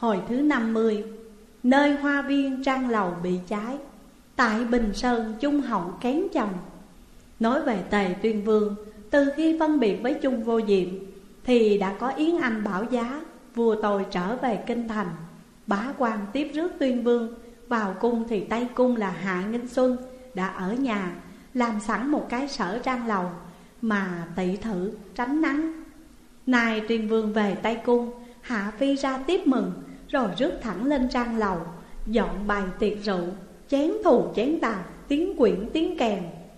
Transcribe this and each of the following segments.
Hồi thứ 50. Nơi hoa viên trang lầu bị cháy, tại Bình Sơn Trung Hậu kén chồng. Nói về Tề Tuyên Vương, từ khi phân biệt với Chung Vô Diệm thì đã có yến anh bảo giá vua tôi trở về kinh thành. Bá quan tiếp rước Tuyên Vương vào cung thì Tây Cung là Hạ Nghinh Xuân đã ở nhà làm sẵn một cái sở trang lầu mà tị thử tránh nắng. Nay Tuyên Vương về Tây Cung, Hạ Phi ra tiếp mừng, rồi rước thẳng lên trang lầu, dọn bày tiệc rượu, chén thù chén tàn, tiếng quyển tiếng kèn.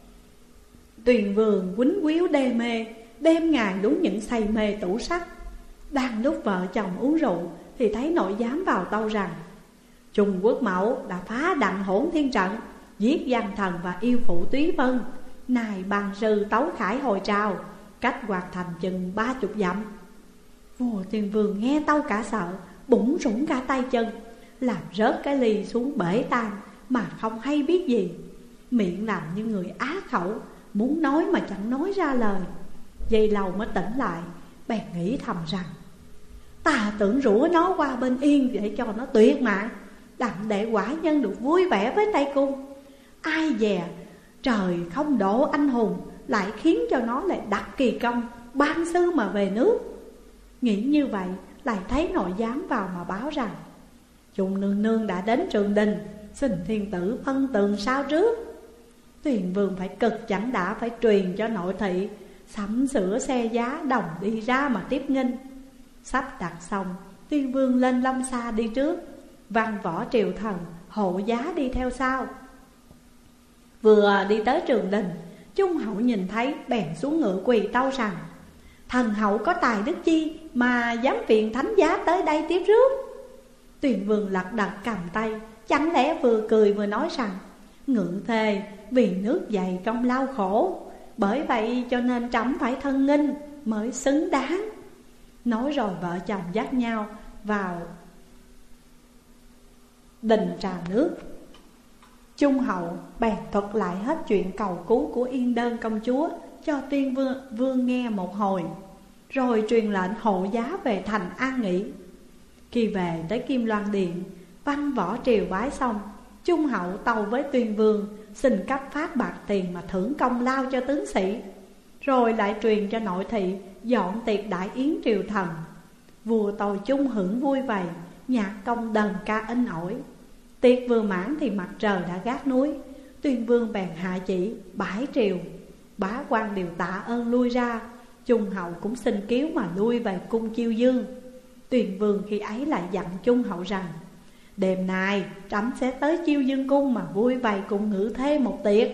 Tuyền Vương quýnh quýu đê mê, đêm ngày đúng những say mê tủ sắc. Đang lúc vợ chồng uống rượu thì thấy nội giám vào tâu rằng Trung Quốc Mẫu đã phá đặng Hỗn Thiên trận, giết Giang Thần và yêu phụ Túy Vân. Này bàn sư tấu khải hồi trào, cách Hoạt Thành chừng 30 dặm. Vua Tuyên Vương nghe tâu cả sợ, bủn rủn cả tay chân, làm rớt cái ly xuống bể tan mà không hay biết gì. Miệng làm như người á khẩu, muốn nói mà chẳng nói ra lời. Giây lâu mới tỉnh lại, bèn nghĩ thầm rằng ta tưởng rủa nó qua bên Yên để cho nó tuyệt mạng, đặng để quả nhân được vui vẻ với Tây Cung. Ai dè trời không độ anh hùng, lại khiến cho nó lại đặt kỳ công ban sư mà về nước. Nghĩ như vậy, lại thấy nội giám vào mà báo rằng Trung nương nương đã đến Trường Đình, xin thiên tử phân tường sao trước. Tuyền Vương phải cực chẳng đã phải truyền cho nội thị sắm sửa xe giá đồng đi ra mà tiếp nghinh. Sắp đặt xong, Tuyên Vương lên Long Sa đi trước, văn võ triều thần hộ giá đi theo sau. Vừa đi tới Trường Đình, Trung Hậu nhìn thấy bèn xuống ngựa quỳ tâu rằng thần hậu có tài đức chi mà dám viện thánh giá tới đây tiếp rước. Tuyền Vương lật đật cầm tay, chẳng lẽ vừa cười vừa nói rằng ngự thề vì nước dày công lao khổ, bởi vậy cho nên trẫm phải thân nghinh mới xứng đáng. Nói rồi vợ chồng dắt nhau vào đình trà nước. Trung Hậu bèn thuật lại hết chuyện cầu cứu của Yên Đơn công chúa cho Tuyên Vương nghe một hồi, rồi truyền lệnh hộ giá về thành an nghỉ. Khi về tới Kim Loan Điện, văn võ triều bái xong, Trung Hậu tâu với Tuyên Vương xin cấp phát bạc tiền mà thưởng công lao cho tướng sĩ, rồi lại truyền cho nội thị dọn tiệc đại yến triều thần. Vua tôi chung hưởng vui vầy, nhạc công đờn ca in ỏi. Tiệc vừa mãn thì mặt trời đã gác núi. Tuyên Vương bèn hạ chỉ bãi triều, bá quan đều tạ ơn lui ra. Trung Hậu cũng xin cứu mà lui về cung Chiêu Dương. Tuyên Vương khi ấy lại dặn Trung Hậu rằng đêm nay trẫm sẽ tới Chiêu Dương cung mà vui vầy cùng ngự thê một tiệc.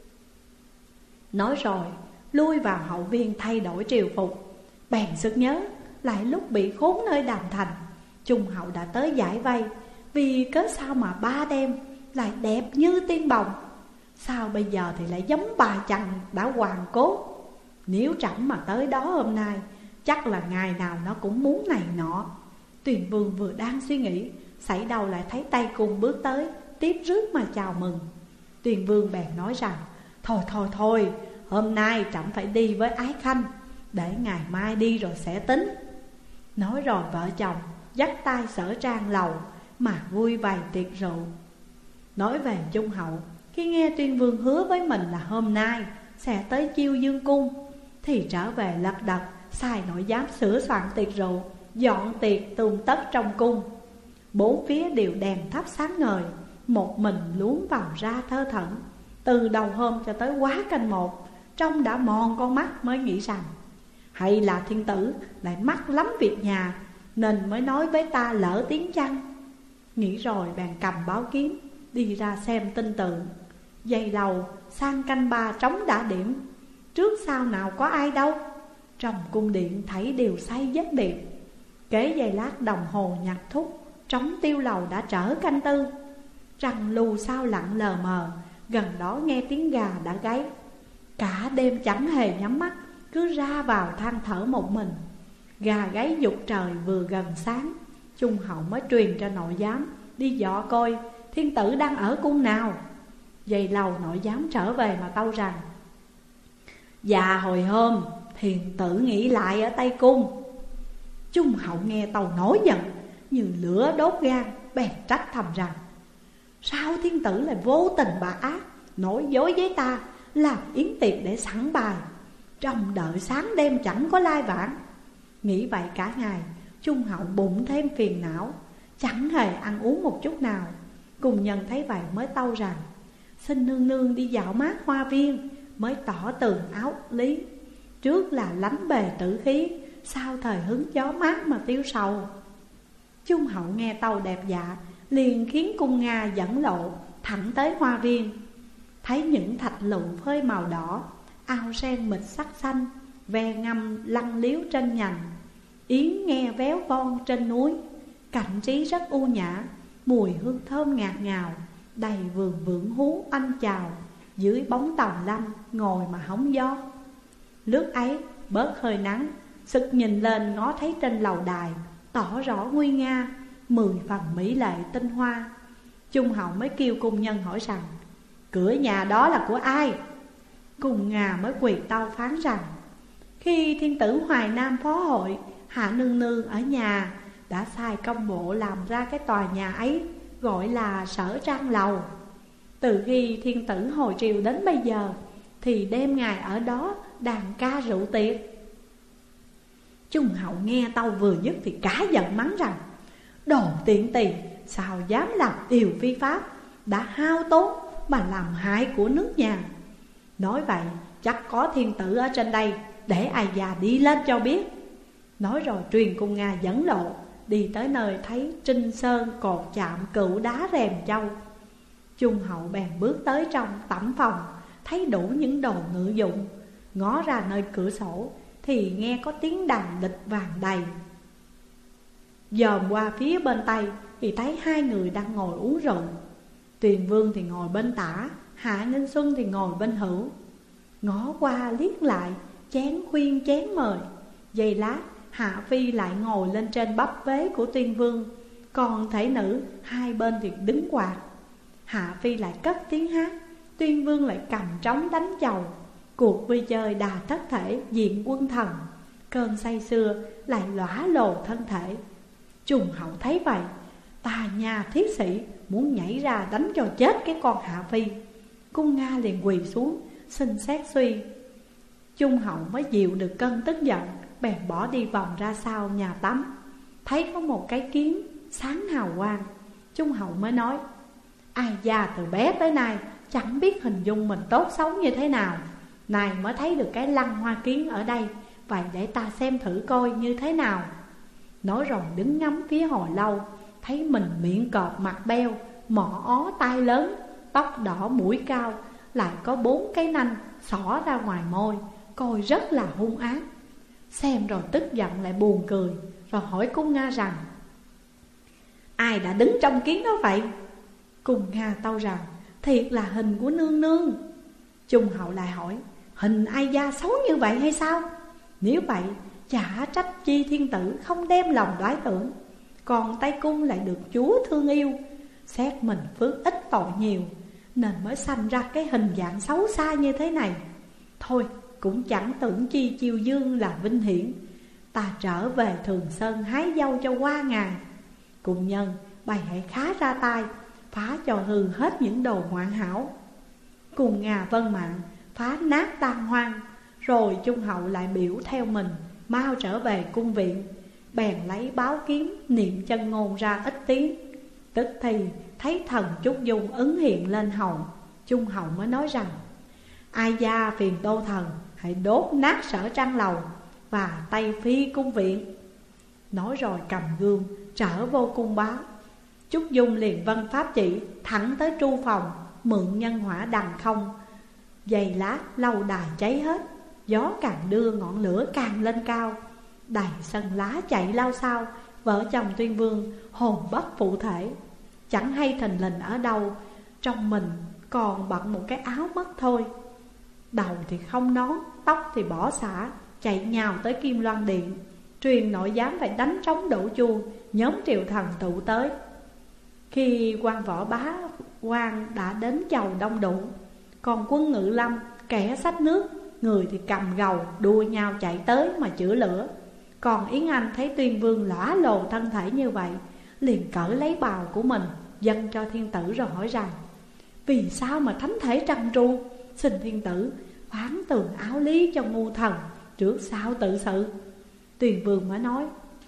Nói rồi lui vào hậu viên thay đổi triều phục. Bèn sực nhớ lại lúc bị khốn nơi Đàm Thành, Trung Hậu đã tới giải vây, vì cớ sao mà ba đêm lại đẹp như tiên bồng, sao bây giờ thì lại giống bà chằn đã hoàn cốt. Nếu trẫm mà tới đó hôm nay, chắc là ngày nào nó cũng muốn này nọ. Tuyền Vương vừa đang suy nghĩ, xảy đầu lại thấy Tây Cung bước tới, tiếp rước mà chào mừng. Tuyền Vương bèn nói rằng thôi, hôm nay trẫm phải đi với Ái Khanh, để ngày mai đi rồi sẽ tính. Nói rồi vợ chồng dắt tay sở trang lầu mà vui vầy tiệc rượu. Nói về Trung Hậu, khi nghe Tuyên Vương hứa với mình là hôm nay sẽ tới Chiêu Dương cung, thì trở về lật đật sai nội giám sửa soạn tiệc rượu, dọn tiệc tươm tất trong cung. Bốn phía đều đèn thắp sáng ngời, một mình luống vào ra thơ thẩn. Từ đầu hôm cho tới quá canh một, trông đã mòn con mắt mới nghĩ rằng hay là thiên tử lại mắc lắm việc nhà, nên mới nói với ta lỡ tiếng chăng. Nghĩ rồi bèn cầm báo kiếm đi ra xem tin tượng. Giây đầu sang canh ba trống đã điểm, trước sau nào có ai đâu. Trong cung điện thấy đều say giấc điệp. Kế giây lát đồng hồ nhặt thúc, trống tiêu lầu đã trở canh tư. Trăng lù sao lặng lờ mờ, gần đó nghe tiếng gà đã gáy. Cả đêm chẳng hề nhắm mắt, cứ ra vào than thở một mình. Gà gáy dục trời vừa gần sáng, Trung Hậu mới truyền cho nội giám đi dọ coi thiên tử đang ở cung nào. Giây lâu nội giám trở về mà tâu rằng dạ hồi hôm thiên tử nghỉ lại ở Tây Cung. Trung Hậu nghe tâu nổi giận, như lửa đốt gan, bèn trách thầm rằng: sao thiên tử lại vô tình bà ác, nói dối với ta, làm yến tiệc để sẵn bài, trông đợi sáng đêm chẳng có lai vãng. Nghĩ vậy cả ngày, Trung hậu bụng thêm phiền não, chẳng hề ăn uống một chút nào. Cùng nhân thấy vậy mới tâu rằng: xin nương nương đi dạo mát hoa viên, mới tỏ tường áo lý. Trước là lánh bề tử khí, sau thời hứng gió mát mà tiêu sầu. Trung hậu nghe tâu đẹp dạ, liền khiến cung Nga dẫn lộ thẳng tới hoa viên. Thấy những thạch lựu phơi màu đỏ, ao sen mịt sắc xanh, ve ngâm lăn liếu trên nhành, yến nghe véo von trên núi. Cảnh trí rất u nhã, mùi hương thơm ngạt ngào, đầy vườn vượng hú anh chào. Dưới bóng tàu lâm ngồi mà hóng gió. Lúc ấy bớt hơi nắng, sực nhìn lên ngó thấy trên lầu đài tỏ rõ nguy nga, 10 phần mỹ lệ tinh hoa. Trung hậu mới kêu cung nhân hỏi rằng: cửa nhà đó là của ai? Cung Nga mới quỳ tâu phán rằng: khi thiên tử Hoài Nam phó hội, hạ nương nương ở nhà đã sai công bộ làm ra cái tòa nhà ấy, gọi là Sở Trang Lầu. Từ khi thiên tử hồi triều đến bây giờ, thì đêm ngày ở đó đàn ca rượu tiệc. Trung hậu nghe tâu vừa dứt thì cả giận mắng rằng: đồ tiện tỳ, sao dám làm điều phi pháp, đã hao tốn mà làm hại của nước nhà. Nói vậy chắc có thiên tử ở trên đây, để ai già đi lên cho biết. Nói rồi truyền cung Nga dẫn lộ, đi tới nơi thấy Trinh Sơn cột chạm cựu đá rèm châu. Trung hậu bèn bước tới trong tẩm phòng, thấy đủ những đồ ngự dụng. Ngó ra nơi cửa sổ thì nghe có tiếng đàn địch vàng đầy. Dòm qua phía bên Tây thì thấy hai người đang ngồi uống rượu. Tuyền Vương thì ngồi bên tả, Hạ Ninh Xuân thì ngồi bên hữu. Ngó qua liếc lại, chén khuyên chén mời. Giây lát Hạ Phi lại ngồi lên trên bắp vế của Tuyên Vương, còn thể nữ hai bên thì đứng quạt. Hạ Phi lại cất tiếng hát, Tuyên Vương lại cầm trống đánh chầu. Cuộc vui chơi đà thất thể diện quân thần, cơn say sưa lại lõa lồ thân thể. Trung hậu thấy vậy, tà nhà thiết sĩ muốn nhảy ra đánh cho chết cái con Hạ Phi. Cung Nga liền quỳ xuống xin xét suy. Trung hậu mới dịu được cơn tức giận, bèn bỏ đi vòng ra sau nhà tắm. Thấy có một cái kiến sáng hào quang, Trung hậu mới nói: ai già từ bé tới nay chẳng biết hình dung mình tốt xấu như thế nào, này mới thấy được cái lăng hoa kiến ở đây, vậy để ta xem thử coi như thế nào. Nói rồi đứng ngắm phía hồi lâu, thấy mình miệng cọp mặt beo, mỏ ó tai lớn, tóc đỏ mũi cao, lại có 4 cái nanh xỏ ra ngoài môi, coi rất là hung ác. Xem rồi tức giận lại buồn cười, rồi hỏi cung Nga rằng: ai đã đứng trong kiến đó vậy? Cung Nga tâu rằng: thiệt là hình của nương nương. Trung hậu lại hỏi: hình ai da xấu như vậy hay sao? Nếu vậy chả trách chi thiên tử không đem lòng đoái tưởng, còn Tây Cung lại được chúa thương yêu. Xét mình phước ít tội nhiều, nên mới sanh ra cái hình dạng xấu xa như thế này. Thôi cũng chẳng tưởng chi chiêu dương là vinh hiển, ta trở về Thường Sơn hái dâu cho qua ngày. Cùng nhân bày hãy khá ra tay, phá cho hư hết những đồ hoàn hảo. Cùng Nga vân mạng, phá nát tan hoang. Rồi Trung hậu lại biểu theo mình mau trở về cung viện, bèn lấy báo kiếm niệm chân ngôn ra ít tiếng. Tức thì thấy thần Trúc Dung ứng hiện lên hầu. Trung hậu mới nói rằng: ai gia phiền Tô thần hãy đốt nát Sở Trang Lầu và Tây Phi cung viện. Nói rồi cầm gương trở vô cung báo. Trúc Dung liền vân pháp chỉ thẳng tới tru phòng, mượn nhân hỏa đằng không. Giây lát lâu đài cháy hết, gió càng đưa ngọn lửa càng lên cao. Đầy sân lá chạy lao sao, vợ chồng Tuyên Vương hồn bất phụ thể. Chẳng hay thình lình ở đâu, trong mình còn bận một cái áo mất thôi. Đầu thì không nón, tóc thì bỏ xả, chạy nhào tới Kim Loan Điện, truyền nội giám phải đánh trống đổ chuông, nhóm triều thần tụ tới. Khi quan võ bá quan đã đến chầu đông đủ, còn quân Ngự Lâm kẻ xách nước, người thì cầm gầu đua nhau chạy tới mà chữa lửa. Còn Yến Anh thấy Tuyên Vương lõa lồ thân thể như vậy, liền cởi lấy bào của mình dâng cho thiên tử rồi hỏi rằng: vì sao mà thánh thể trần tru, xin thiên tử phán tường áo lý cho ngu thần, trước sau tự sự. Tuyền Vương mới nói: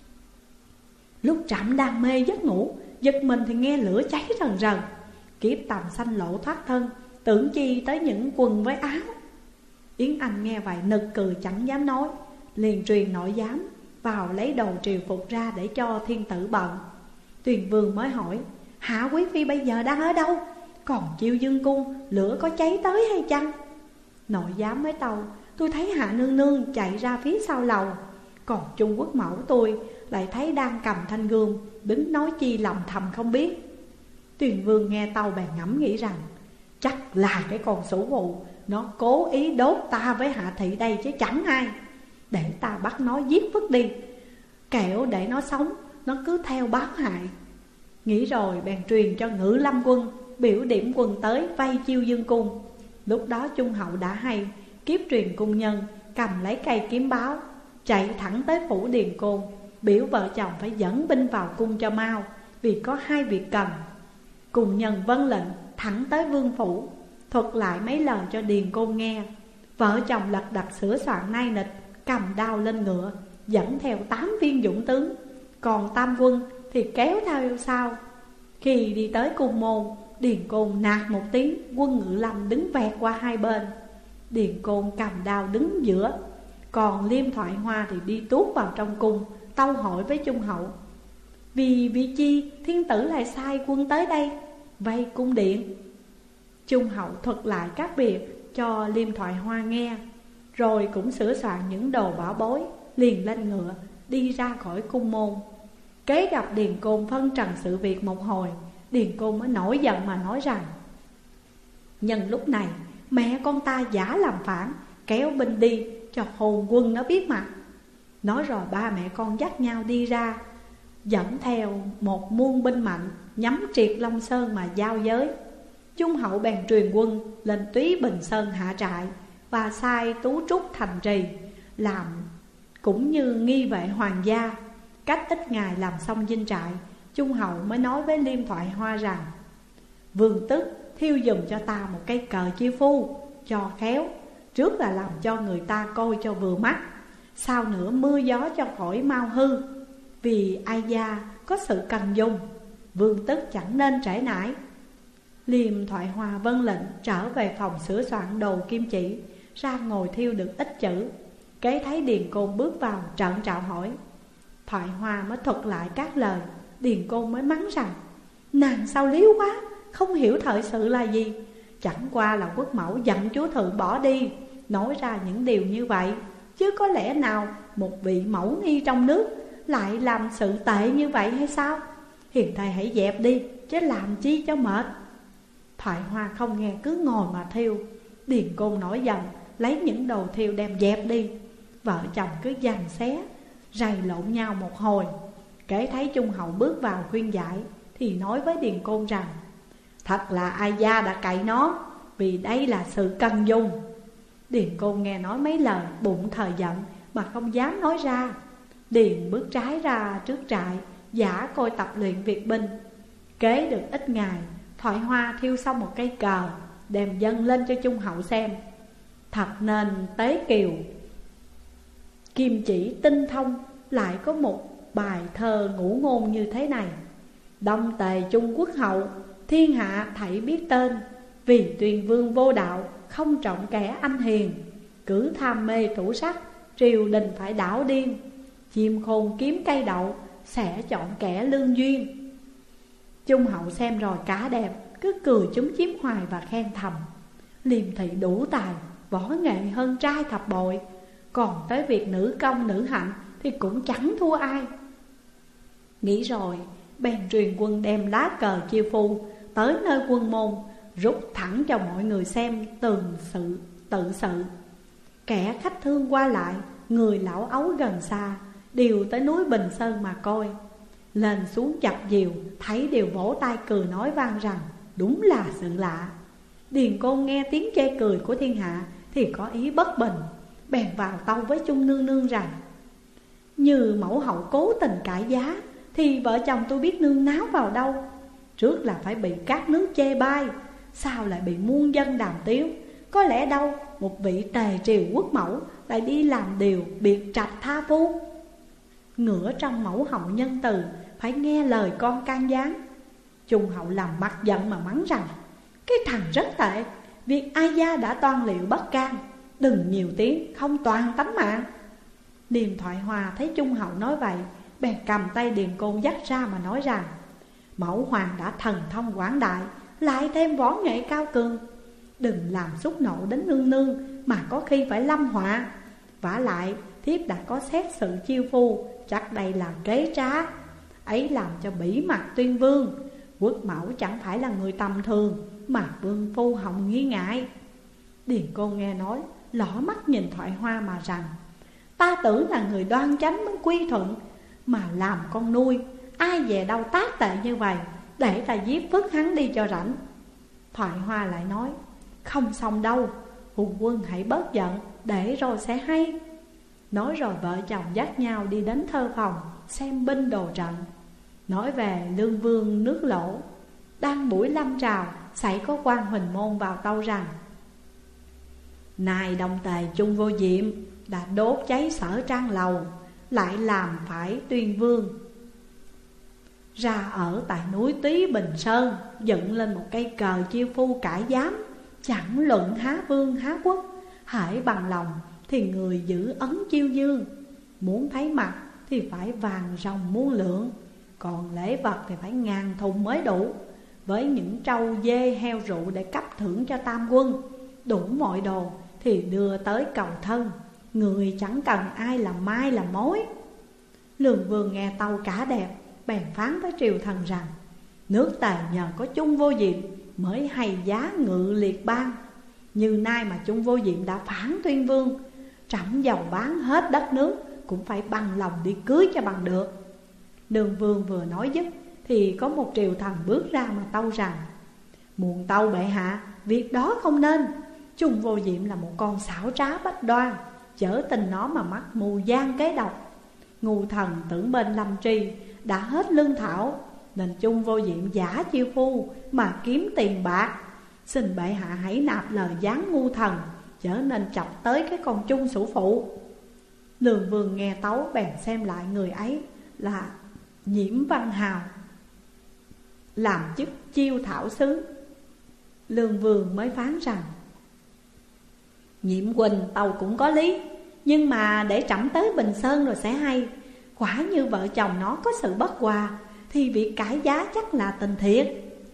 lúc trẫm đang mê giấc ngủ, giật mình thì nghe lửa cháy rần rần, kiếp tầm sanh lộ thoát thân, tưởng chi tới những quần với áo. Yến Anh nghe vậy nực cười chẳng dám nói, liền truyền nội giám vào lấy đồ triều phục ra để cho thiên tử bận. Tuyền Vương mới hỏi: hạ quý phi bây giờ đang ở đâu? Còn Chiêu Dương cung lửa có cháy tới hay chăng? Nội giám mới tâu: tôi thấy hạ nương nương chạy ra phía sau lầu, còn Trung Quốc mẫu tôi lại thấy đang cầm thanh gươm, đứng nói chi lòng thầm không biết. Tuyền Vương nghe tâu bèn ngẫm nghĩ rằng: chắc là cái con sủ vụ, nó cố ý đốt ta với hạ thị đây chứ chẳng ai. Để ta bắt nó giết vứt đi, kẻo để nó sống, nó cứ theo báo hại. Nghĩ rồi bèn truyền cho Ngự Lâm quân biểu điểm quân tới vây Chiêu Dương cung. Lúc đó Trung hậu đã hay, kiếp truyền cung nhân cầm lấy cây kiếm báo, chạy thẳng tới phủ Điền Côn, biểu vợ chồng phải dẫn binh vào cung cho mau, vì có hai việc cần. Cùng nhân vâng lệnh thẳng tới vương phủ, thuật lại mấy lời cho Điền Côn nghe. Vợ chồng lật đật sửa soạn nay nịch, cầm đao lên ngựa, dẫn theo 8 viên dũng tướng, còn tam quân thì kéo theo sau. Khi đi tới cung môn, Điền Côn nạt một tiếng, quân Ngự Lâm đứng vẹt qua hai bên. Điền Côn cầm đao đứng giữa, còn Liêm Thoại Hoa thì đi tuốt vào trong cung, tâu hỏi với Trung hậu: vì chi thiên tử lại sai quân tới đây vây cung điện? Trung hậu thuật lại các việc cho Liêm Thoại Hoa nghe, rồi cũng sửa soạn những đồ bảo bối, liền lên ngựa đi ra khỏi cung môn. Kế gặp Điền Côn phân trần sự việc một hồi, Điền Côn mới nổi giận mà nói rằng: nhân lúc này mẹ con ta giả làm phản, kéo binh đi cho hồn quân nó biết mặt. Nói rồi ba mẹ con dắt nhau đi ra, dẫn theo một muôn binh mạnh, nhắm triệt Long Sơn mà giao giới. Trung hậu bèn truyền quân lên Túy Bình Sơn hạ trại, và sai Tú Trúc thành trì làm cũng như nghi vệ hoàng gia. Cách ít ngày làm xong dinh trại, Trung hậu mới nói với Liêm Thoại Hoa rằng: vương tức thiêu dùm cho ta một cây cờ chiêu phu cho khéo, trước là làm cho người ta coi cho vừa mắt, sau nữa mưa gió cho khỏi mau hư. Vì ai gia có sự cần dùng, vương tức chẳng nên trễ nải. Liêm Thoại Hoa vâng lệnh trở về phòng sửa soạn đồ kim chỉ, ra ngồi thiêu được ít chữ. Kế thấy Điền Côn bước vào trợn trạo hỏi. Thoại Hoa mới thuật lại các lời. Điền Côn mới mắng rằng: nàng sao liếu quá, không hiểu thời sự là gì. Chẳng qua là quốc mẫu giận chúa thượng bỏ đi, nói ra những điều như vậy, chứ có lẽ nào một vị mẫu nghi trong nước lại làm sự tệ như vậy hay sao? Hiền thầy hãy dẹp đi, chứ làm chi cho mệt. Thoại Hoa không nghe, cứ ngồi mà thiêu. Điền Côn nổi giận, lấy những đồ thiêu đem dẹp đi. Vợ chồng cứ giằng xé, rầy lộn nhau một hồi. Kể thấy Trung hậu bước vào khuyên giải, thì nói với Điền Côn rằng: thật là ai gia đã cậy nó, vì đây là sự cần dùng. Điền Côn nghe nói mấy lời, bụng thờ giận mà không dám nói ra. Điền bước trái ra trước trại, giả coi tập luyện việc binh. Kế được ít ngày, Thoại Hoa thiêu xong một cây cờ, đem dâng lên cho Trung hậu xem. Thật nên tế kiều kim chỉ tinh thông, lại có một bài thơ ngũ ngôn như thế này: Đông Tề Trung Quốc hậu, thiên hạ thảy biết tên. Vì Tuyền Vương vô đạo, không trọng kẻ anh hiền. Cứ tham mê tủ sắc, triều đình phải đảo điên. Chim khôn kiếm cây đậu, sẽ chọn kẻ lương duyên. Trung hậu xem rồi cả đẹp, cứ cười chúm chím hoài và khen thầm: Liêm thị đủ tài, võ nghệ hơn trai thập bội. Còn tới việc nữ công nữ hạnh thì cũng chẳng thua ai. Nghĩ rồi bèn truyền quân đem lá cờ chiêu phu tới nơi quân môn, rút thẳng cho mọi người xem tường sự tự sự. Kẻ khách thương qua lại, người lão ấu gần xa, đều tới núi Bình Sơn mà coi. Lên xuống chập diều, thấy đều vỗ tay cười nói vang rằng: đúng là sự lạ. Điền Côn nghe tiếng chê cười của thiên hạ thì có ý bất bình, bèn vào tâu với Trung nương nương rằng: như mẫu hậu cố tình cãi giá, thì vợ chồng tôi biết nương náo vào đâu. Trước là phải bị các nước chê bai, sao lại bị muôn dân đàm tiếu. Có lẽ đâu một vị tề triều quốc mẫu lại đi làm điều biệt trạch tha phu. Ngửa trong mẫu hậu nhân từ, phải nghe lời con can gián. Trung hậu làm mặt giận mà mắng rằng: cái thằng rất tệ, việc ai gia đã toan liệu bất can, đừng nhiều tiếng không toàn tánh mạng. Điềm Thoại Hòa thấy Trung hậu nói vậy, bèn cầm tay Điềm Côn dắt ra mà nói rằng: mẫu hoàng đã thần thông quảng đại, lại thêm võ nghệ cao cường, đừng làm xúc nộ đến nương nương mà có khi phải lâm họa. Vả lại thiếp đã có xét sự chiêu phu, chắc đây là kế trá, ấy làm cho bỉ mặt tuyên vương. Quốc mẫu chẳng phải là người tầm thường, mà vương phu hồng nghi ngại. Điền Côn nghe nói, lỏ mắt nhìn Thoại Hoa mà rằng: ta tưởng là người đoan chánh mới quy thuận, mà làm con nuôi, ai về đâu tác tệ như vậy, để ta giết vứt hắn đi cho rảnh. Thoại Hoa lại nói: không xong đâu, hùng quân hãy bớt giận, để rồi sẽ hay. Nói rồi vợ chồng dắt nhau đi đến thơ phòng xem binh đồ trận. Nói về Lương Vương nước Lỗ, đang buổi lâm trào, xảy có quan Huỳnh Môn vào tâu rằng: này đồng tề Trung Vô Diệm đã đốt cháy Sở Trang Lầu, lại làm phải Tuyên Vương ra ở tại núi Túy Bình Sơn, dựng lên một cây cờ chiêu phu cải giám, chẳng luận há vương há quốc. Hễ bằng lòng thì người giữ ấn chiêu dương, muốn thấy mặt thì phải vàng ròng muôn lượng, còn lễ vật thì phải 1000 thùng mới đủ. Với những trâu dê heo rượu để cấp thưởng cho tam quân, đủ mọi đồ thì đưa tới cầu thân, người chẳng cần ai làm mai làm mối. Lương Vương nghe tâu cả đẹp, bèn phán với triều thần rằng: nước Tề nhờ có Trung Vô Diệm mới hay giá ngự liệt bang. Như nay mà Trung Vô Diệm đã phản Tuyên Vương, trẫm giàu bán hết đất nước cũng phải bằng lòng đi cưới cho bằng được. Lương Vương vừa nói dứt thì có một triều thần bước ra mà tâu rằng: muộn tâu bệ hạ, việc đó không nên. Trung Vô Diệm là một con xảo trá bách đoan, chở tình nó mà mắc mù gian kế độc. Ngu thần tưởng bên Lâm Tri đã hết lương thảo, nên Trung Vô Diệm giả chiêu phu mà kiếm tiền bạc. Xin bệ hạ hãy nạp lời gián ngu thần, chớ nên chọc tới cái con Trung Sủ Phụ. Lương Vương nghe tấu bèn xem lại người ấy là Nhiễm Văn Hào, làm chức chiêu thảo sứ. Lương Vương mới phán rằng: Nhiễm Quỳnh tàu cũng có lý, nhưng mà để trẫm tới Bình Sơn rồi sẽ hay. Quả như vợ chồng nó có sự bất hòa, thì việc cải giá chắc là tình thiệt.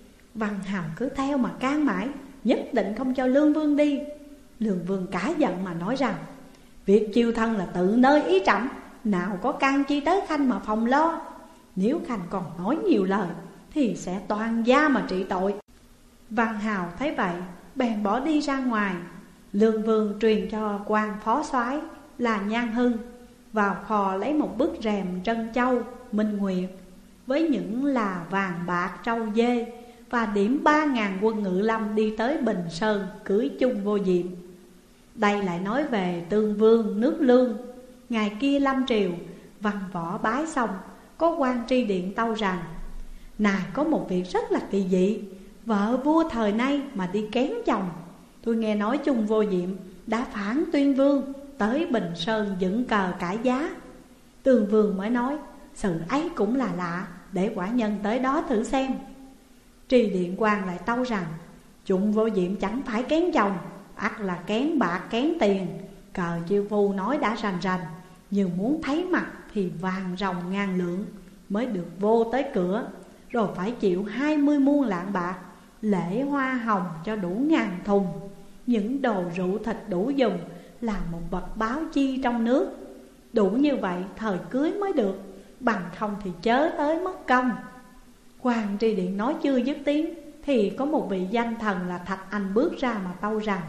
Văn Hào cứ theo mà can mãi, nhất định không cho Lương Vương đi. Lương Vương cả giận mà nói rằng: việc chiêu thân là tự nơi ý trẫm, nào có can chi tới Khanh mà phòng lo. Nếu Khanh còn nói nhiều lời thì sẽ toàn gia mà trị tội. Văn Hào thấy vậy bèn bỏ đi ra ngoài. Lương Vương truyền cho quan phó soái là Nhan Hưng vào kho lấy một bức rèm trân châu minh nguyệt với những là vàng bạc trâu dê, và điểm 3000 quân ngự lâm đi tới Bình Sơn cưới Trung Vô Diệm. Đây lại nói về Tương Vương nước Lương. Ngày kia lâm triều, văn võ bái xong, có quan tri điện tâu rằng: này có một việc rất là kỳ dị, vợ vua thời nay mà đi kén chồng. Tôi nghe nói Trung Vô Diệm đã phản Tuyên Vương tới Bình Sơn dựng cờ cải giá. Tương Vương mới nói: sự ấy cũng là lạ, để quả nhân tới đó thử xem. Tri điện quan lại tâu rằng: Trung Vô Diệm chẳng phải kén chồng, ắt là kén bạc kén tiền. Cờ chiêu phu nói đã rành rành, nhưng muốn thấy mặt thì vàng ròng 1000 lượng mới được vô tới cửa, rồi phải chịu 20 muôn lạng bạc, lễ hoa hồng cho đủ 1000 thùng, những đồ rượu thịt đủ dùng, là một vật báo chi trong nước. Đủ như vậy thời cưới mới được, bằng không thì chớ tới mất công. Quan tri điện nói chưa dứt tiếng thì có một vị danh thần là Thạch Anh bước ra mà tâu rằng: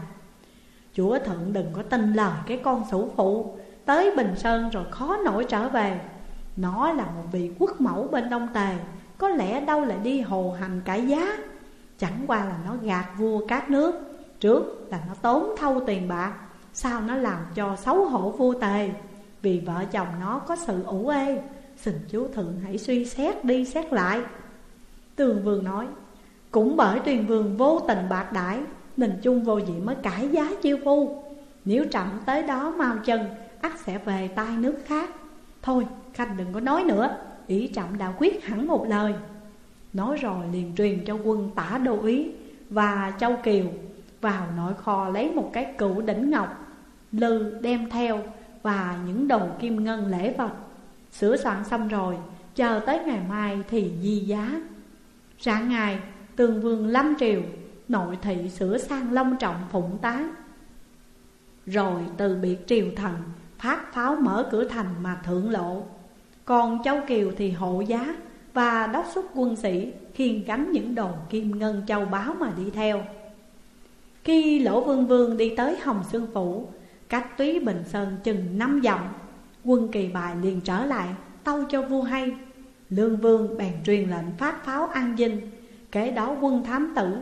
Chúa thượng đừng có tin lời cái con Sủ Phụ, tới Bình Sơn rồi khó nổi trở về. Nó là một vị quốc mẫu bên Đông Tề, có lẽ đâu lại đi hồ hành cải giá. Chẳng qua là nó gạt vua các nước, trước là nó tốn thâu tiền bạc, sau nó làm cho xấu hổ vua Tề. Vì vợ chồng nó có sự ủ ê, xin chúa thượng hãy suy xét đi xét lại. Tường Vương nói: cũng bởi Tuyền Vương vô tình bạc đãi nên Chung Vô Diệm mới cải giá chiêu phu. Nếu chậm tới đó mau chân, ắt sẽ về tay nước khác. Thôi khanh đừng có nói nữa, ý trẫm đã quyết hẳn một lời. Nói rồi liền truyền cho quân Tả Đô Úy và Châu Kiều vào nội kho lấy một cái cựu đỉnh ngọc, lư đem theo và những đồ kim ngân lễ vật. Sửa soạn xong rồi, chờ tới ngày mai thì di giá. Rạng ngày, Tường Vương lâm triều, nội thị sửa sang long trọng phụng tán. Rồi từ biệt triều thần, phát pháo mở cửa thành mà thượng lộ. Còn Châu Kiều thì hộ giá và đốc thúc quân sĩ khiêng gánh những đồ kim ngân châu báu mà đi theo. Khi Lỗ Vương Vương đi tới Hồng Xương Phủ, cách Túy Bình Sơn chừng 5 dặm, quân Kỳ Bài liền trở lại tâu cho vua hay. Lương Vương bèn truyền lệnh phát pháo an dinh. Kế đó quân thám tử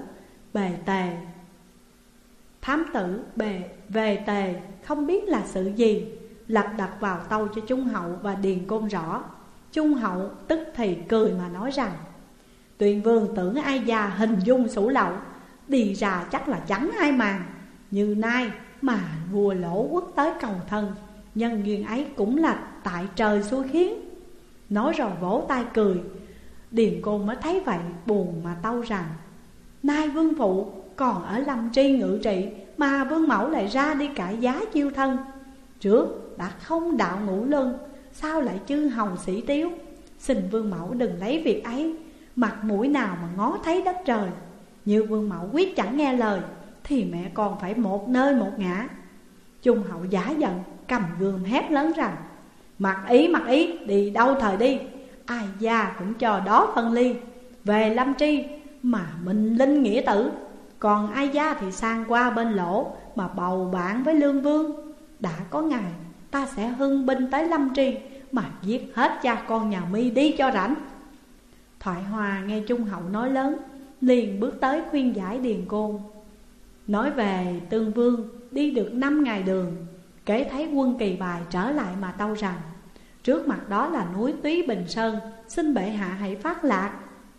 về tề không biết là sự gì, lật đặt vào tâu cho Trung Hậu và Điền Côn rõ. Trung Hậu tức thì cười mà nói rằng: Tuyền Vương tưởng ai già hình dung sủ lậu, đi ra chắc là chẳng ai màng. Như nay mà vua Lỗ Quốc tới cầu thân, nhân duyên ấy cũng là tại trời xui khiến. Nói rồi vỗ tay cười. Điền Côn mới thấy vậy buồn mà tâu rằng: nay vương phụ còn ở Lâm Tri ngự trị, mà vương mẫu lại ra đi cải giá chiêu thân. Trước đã không đạo ngũ luân, sao lại chư hầu sĩ tiếu. Xin vương mẫu đừng lấy việc ấy, mặt mũi nào mà ngó thấy đất trời. Như vương mẫu quyết chẳng nghe lời, thì mẹ con phải một nơi một ngã. Trung Hậu giả giận, cầm gươm hét lớn rằng: mặc ý, đi đâu thời đi. Ai gia cũng cho đó phân ly. Về Lâm Tri mà mình linh nghĩa tử, còn ai gia thì sang qua bên Lỗ mà bầu bạn với Lương Vương. Đã có ngày ta sẽ hưng binh tới Lâm Tri mà giết hết cha con nhà Mi đi cho rảnh. Thoại Hòa nghe Trung Hậu nói lớn, liền bước tới khuyên giải Điền Côn. Nói về Tương Vương đi được 5 ngày đường, kể thấy quân Kỳ Bài trở lại mà tâu rằng: trước mặt đó là núi Túy Bình Sơn, xin bệ hạ hãy phát lạc.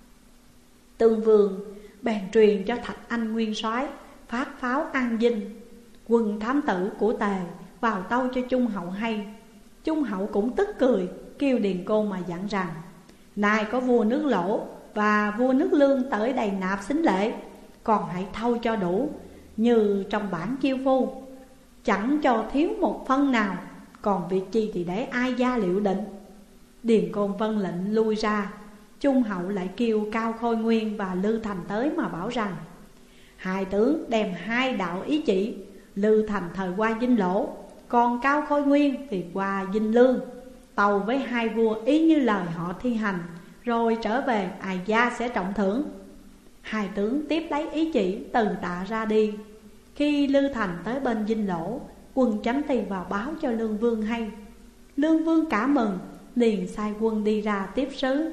Tương Vương bèn truyền cho Thạch Anh nguyên soái phát pháo an dinh. Quân thám tử của Tề vào tâu cho Trung Hậu hay. Trung Hậu cũng tức cười, kêu Điền Côn mà dặn rằng: nay có vua nước Lỗ và vua nước Lương tới đầy nạp xính lễ, còn hãy thâu cho đủ, như trong bản chiêu phu, chẳng cho thiếu một phân nào. Còn việc chi thì để ai gia liệu định. Điền Côn vâng lệnh lui ra. Trung Hậu lại kêu Cao Khôi Nguyên và Lư Thành tới mà bảo rằng: hai tướng đem 2 đạo ý chỉ. Lư Thành thời qua Dinh Lỗ, còn Cao Khôi Nguyên thì qua Dinh Lương. Tâu với 2 vua ý như lời họ thi hành, rồi trở về ai gia sẽ trọng thưởng. 2 tướng tiếp lấy ý chỉ từ tạ ra đi. Khi Lư Thành tới bên Dinh Lỗ, quân Chánh Tỳ vào báo cho Lương Vương hay. Lương Vương cả mừng, liền sai quân đi ra tiếp sứ.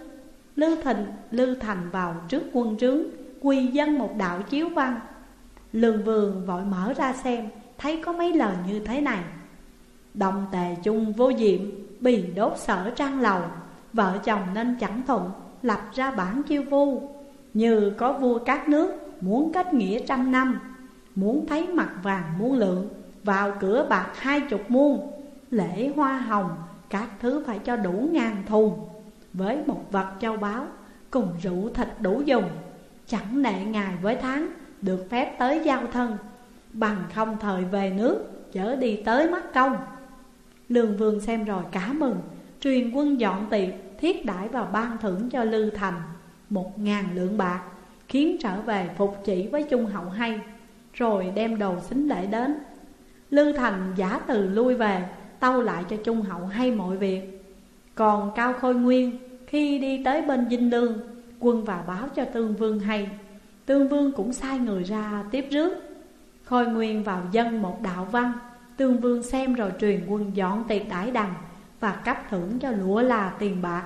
Lư Thành vào trước quân trướng, quỳ dâng một đạo chiếu văn. Lương Vương vội mở ra xem, thấy có mấy lời như thế này: đồng Tề Chung Vô Diệm, bì đốt sở trang lầu, vợ chồng nên chẳng thuận, lập ra bản chiêu phu. Như có vua các nước muốn kết nghĩa 100 năm, muốn thấy mặt vàng muôn lượng, vào cửa bạc 20 muôn. Lễ hoa hồng các thứ phải cho đủ 1000 thùng, với một vật châu báu cùng rượu thịt đủ dùng. Chẳng nệ ngày với tháng, được phép tới giao thân, bằng không thời về nước, chở đi tới mất công. Lương Vương xem rồi cả mừng, truyền quân dọn tiệc, thiết đãi và ban thưởng cho Lư Thành 1000 lượng bạc, khiến trở về phục chỉ với Trung Hậu hay, rồi đem đồ xính lễ đến. Lư Thành giả từ lui về, tâu lại cho Trung Hậu hay mọi việc. Còn Cao Khôi Nguyên khi đi tới bên Dinh Lương, quân vào báo cho Tương Vương hay. Tương Vương cũng sai người ra tiếp rước. Khôi Nguyên vào dâng một đạo văn. Tương Vương xem rồi truyền quân dọn tiệc đãi đằng và cấp thưởng cho lụa là tiền bạc.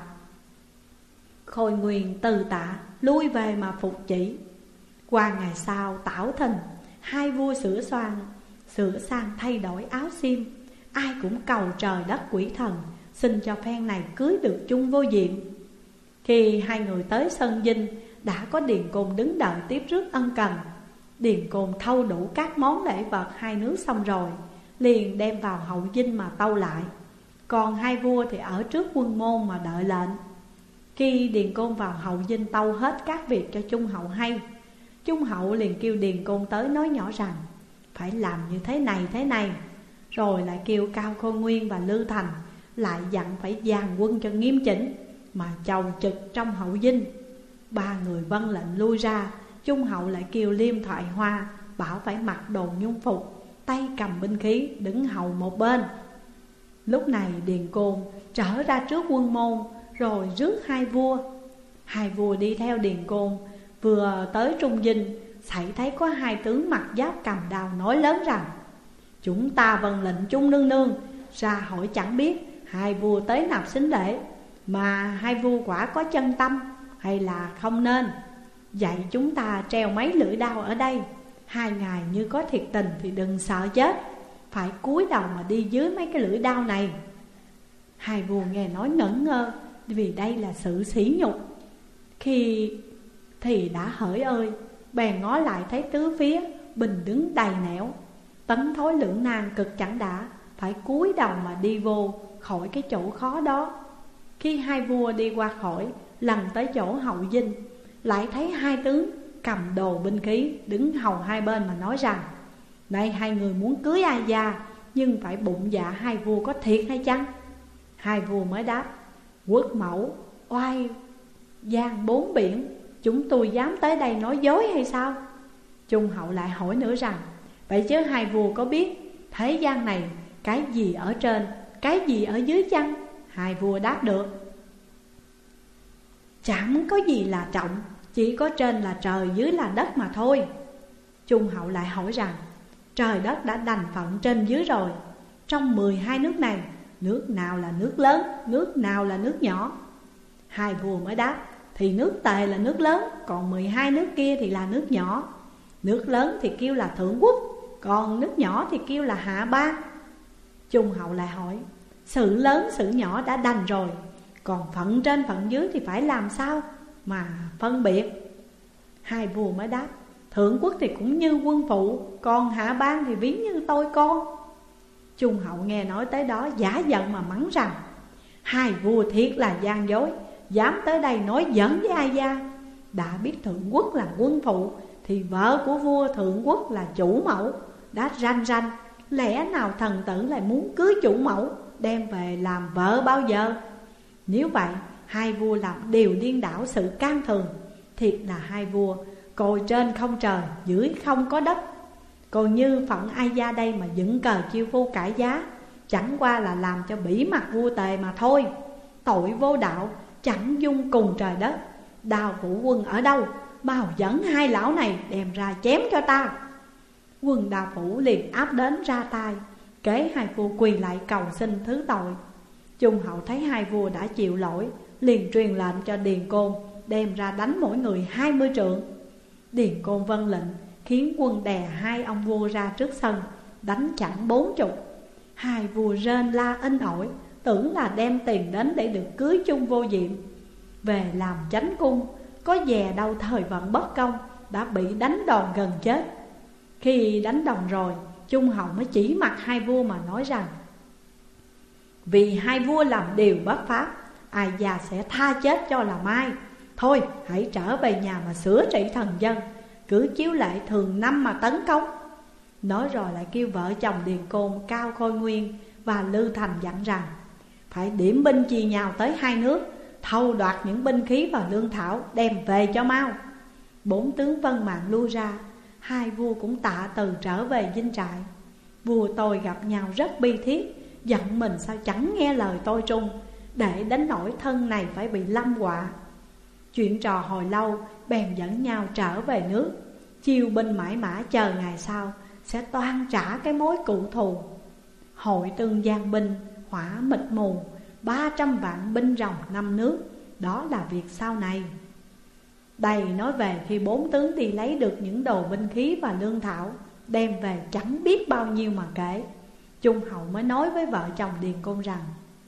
Khôi Nguyên từ tạ lui về mà phục chỉ. Qua ngày sau Tảo Thìn, 2 vua sửa sang thay đổi áo xiêm. Ai cũng cầu trời đất quỷ thần xin cho phen này cưới được Chung Vô Diệm. Khi hai người tới sân dinh, đã có Điền Côn đứng đợi tiếp rước ân cần. Điền Côn thâu đủ các món lễ vật hai nước xong rồi, liền đem vào hậu dinh mà tâu lại. Còn hai vua thì ở trước quân môn mà đợi lệnh. Khi Điền Côn vào hậu dinh tâu hết các việc cho Trung Hậu hay, Trung Hậu liền kêu Điền Côn tới nói nhỏ rằng phải làm như thế này. Rồi lại kêu Cao Khôi Nguyên và Lư Thành lại dặn phải dàn quân cho nghiêm chỉnh, mà chầu trực trong hậu dinh. Ba người vâng lệnh lui ra. Trung Hậu lại kêu Liêm Thoại Hoa bảo phải mặc đồ nhung phục, tay cầm binh khí, đứng hầu một bên. Lúc này Điền Côn trở ra trước quân môn, rồi rước hai vua. Hai vua đi theo Điền Côn, vừa tới trung dinh, xảy thấy có hai tướng mặc giáp cầm đao nói lớn rằng: chúng ta vâng lệnh Trung nương nương ra hỏi chẳng biết hai vua tới nạp xính lễ, mà hai vua quả có chân tâm hay là không nên. Dạy chúng ta treo mấy lưỡi đao ở đây, hai ngài như có thiệt tình thì đừng sợ chết, phải cúi đầu mà đi dưới mấy cái lưỡi đao này. Hai vua nghe nói ngẩn ngơ, vì đây là sự sỉ nhục. Khi thì đã hỡi ơi, bèn ngó lại thấy tứ phía bình đứng đầy nẻo, tấn thối lưỡng nan cực chẳng đã, phải cúi đầu mà đi vô khỏi cái chỗ khó đó. Khi hai vua đi qua khỏi, lần tới chỗ hậu dinh, lại thấy hai tướng cầm đồ binh khí đứng hầu hai bên mà nói rằng: này hai người muốn cưới ai gia, nhưng phải bụng dạ hai vua có thiệt hay chăng? Hai vua mới đáp: quốc mẫu oai giang bốn biển, chúng tôi dám tới đây nói dối hay sao? Trung Hậu lại hỏi nữa rằng: vậy chứ hai vua có biết thế gian này cái gì ở trên, cái gì ở dưới chăng? Hai vua đáp được: chẳng có gì là trọng, chỉ có trên là trời, dưới là đất mà thôi. Trung Hậu lại hỏi rằng: trời đất đã đành phận trên dưới rồi, trong 12 nước này, nước nào là nước lớn, nước nào là nước nhỏ? Hai vua mới đáp: thì nước Tề là nước lớn, còn 12 nước kia thì là nước nhỏ. Nước lớn thì kêu là Thượng Quốc, còn nước nhỏ thì kêu là Hạ Bang. Trung Hậu lại hỏi: sự lớn sự nhỏ đã đành rồi, còn phận trên phận dưới thì phải làm sao mà phân biệt? Hai vua mới đáp: Thượng Quốc thì cũng như quân phụ, còn Hạ Bang thì ví như tôi con. Trung Hậu nghe nói tới đó giả giận mà mắng rằng: hai vua thiệt là gian dối, dám tới đây nói giỡn với ai gia. Đã biết Thượng Quốc là quân phụ, thì vợ của vua Thượng Quốc là chủ mẫu. Đã ranh ranh, lẽ nào thần tử lại muốn cưới chủ mẫu đem về làm vợ bao giờ? Nếu vậy hai vua làm điều điên đảo sự can thường, thiệt là hai vua còi trên không trời, dưới không có đất. Còn như phận ai gia đây mà dựng cờ chiêu phu cải giá, chẳng qua là làm cho bỉ mặt vua Tề mà thôi. Tội vô đạo, chẳng dung cùng trời đất. Đào Vũ Quân ở đâu? Mau dẫn hai lão này đem ra chém cho ta. Quân Đào Vũ liền áp đến ra tay, kế hai vua quỳ lại cầu xin thứ tội. Trung Hậu thấy hai vua đã chịu lỗi, liền truyền lệnh cho Điền Côn đem ra đánh mỗi người 20 trượng. Điền Côn vâng lệnh, khiến quân đè hai ông vua ra trước sân, đánh chẳng 40. Hai vua rên la inh ỏi, tưởng là đem tiền đến để được cưới Chung Vô Diệm. Về làm chánh cung, có dè đâu thời vận bất công, đã bị đánh đòn gần chết. Khi đánh đòn rồi, Trung Hậu mới chỉ mặt hai vua mà nói rằng: vì hai vua làm điều bất pháp, ai già sẽ tha chết cho là mai. Thôi hãy trở về nhà mà sửa trị thần dân, cứ chiếu lệ thường năm mà tấn công. Nói rồi lại kêu vợ chồng Điền Côn, Cao Khôi Nguyên và Lư Thành dặn rằng: phải điểm binh chia nhau tới hai nước, thâu đoạt những binh khí và lương thảo, đem về cho mau. Bốn tướng vân mạng lui ra, hai vua cũng tạ từ trở về dinh trại. Vua tôi gặp nhau rất bi thiết, giận mình sao chẳng nghe lời tôi trung, để đến nỗi thân này phải bị lâm họa. Chuyện trò hồi lâu, bèn dẫn nhau trở về nước, chiêu binh mãi mã chờ ngày sau sẽ toan trả cái mối cựu thù. Hội tương giang binh, hỏa mịt mù, 300 vạn binh rồng 5 nước, đó là việc sau này. Đây nói về khi bốn tướng đi lấy được những đồ binh khí và lương thảo, đem về chẳng biết bao nhiêu mà kể. Trung Hậu mới nói với vợ chồng Điền Côn rằng: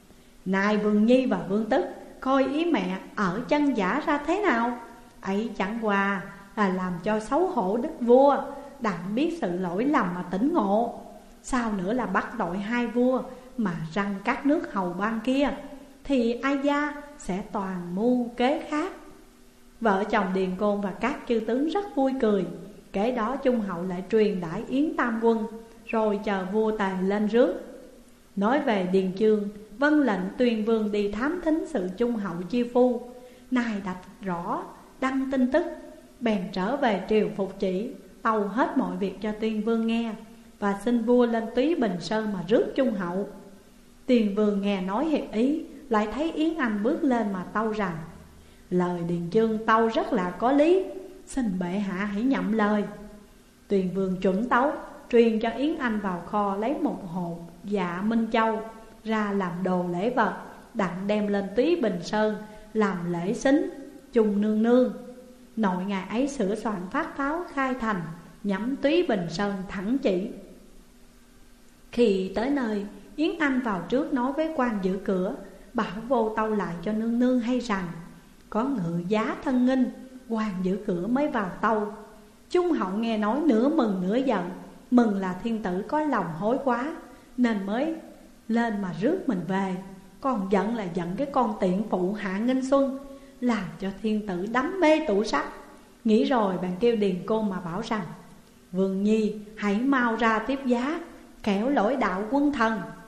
Này Vương Nhi và Vương Tức, coi ý mẹ ở chân giả ra thế nào? Ấy chẳng qua là làm cho xấu hổ đức vua, đặng biết sự lỗi lầm mà tỉnh ngộ. Sao nữa là bắt tội hai vua mà răng các nước hầu bang kia, thì ai gia sẽ toàn mưu kế khác. Vợ chồng Điền Côn và các chư tướng rất vui cười. Kế đó Trung hậu lại truyền đãi yến tam quân, rồi chờ vua Tề lên rước. Nói về Điền Chương, vâng lệnh Tuyền Vương đi thám thính sự Trung hậu chi phu. Nài đạch rõ đăng tin tức, bèn trở về triều phục chỉ, tâu hết mọi việc cho Tuyền Vương nghe, và xin vua lên Túy Bình Sơn mà rước Trung hậu. Tuyền Vương nghe nói hiệp ý, lại thấy Yến Anh bước lên mà tâu rằng: lời Điền Chương tâu rất là có lý, xin bệ hạ hãy nhậm lời. Tuyền Vương chuẩn tấu, truyền cho Yến Anh vào kho lấy một hộp dạ Minh Châu ra làm đồ lễ vật, đặng đem lên Túy Bình Sơn làm lễ xính Trung nương nương. Nội ngày ấy sửa soạn phát pháo khai thành, nhắm Túy Bình Sơn thẳng chỉ. Khi tới nơi, Yến Anh vào trước nói với quan giữ cửa, bảo vô tâu lại cho nương nương hay rằng có ngự giá thân nghinh. Quan giữ cửa mới vào tâu. Trung hậu nghe nói nửa mừng nửa giận. Mừng là thiên tử có lòng hối quá, nên mới lên mà rước mình về. Còn giận là giận cái con tiện phụ Hạ Nghinh Xuân, làm cho thiên tử đắm mê tủ sách. Nghĩ rồi bạn kêu Điền Côn mà bảo rằng: Vương Nhi hãy mau ra tiếp giá, kẻo lỗi đạo quân thần.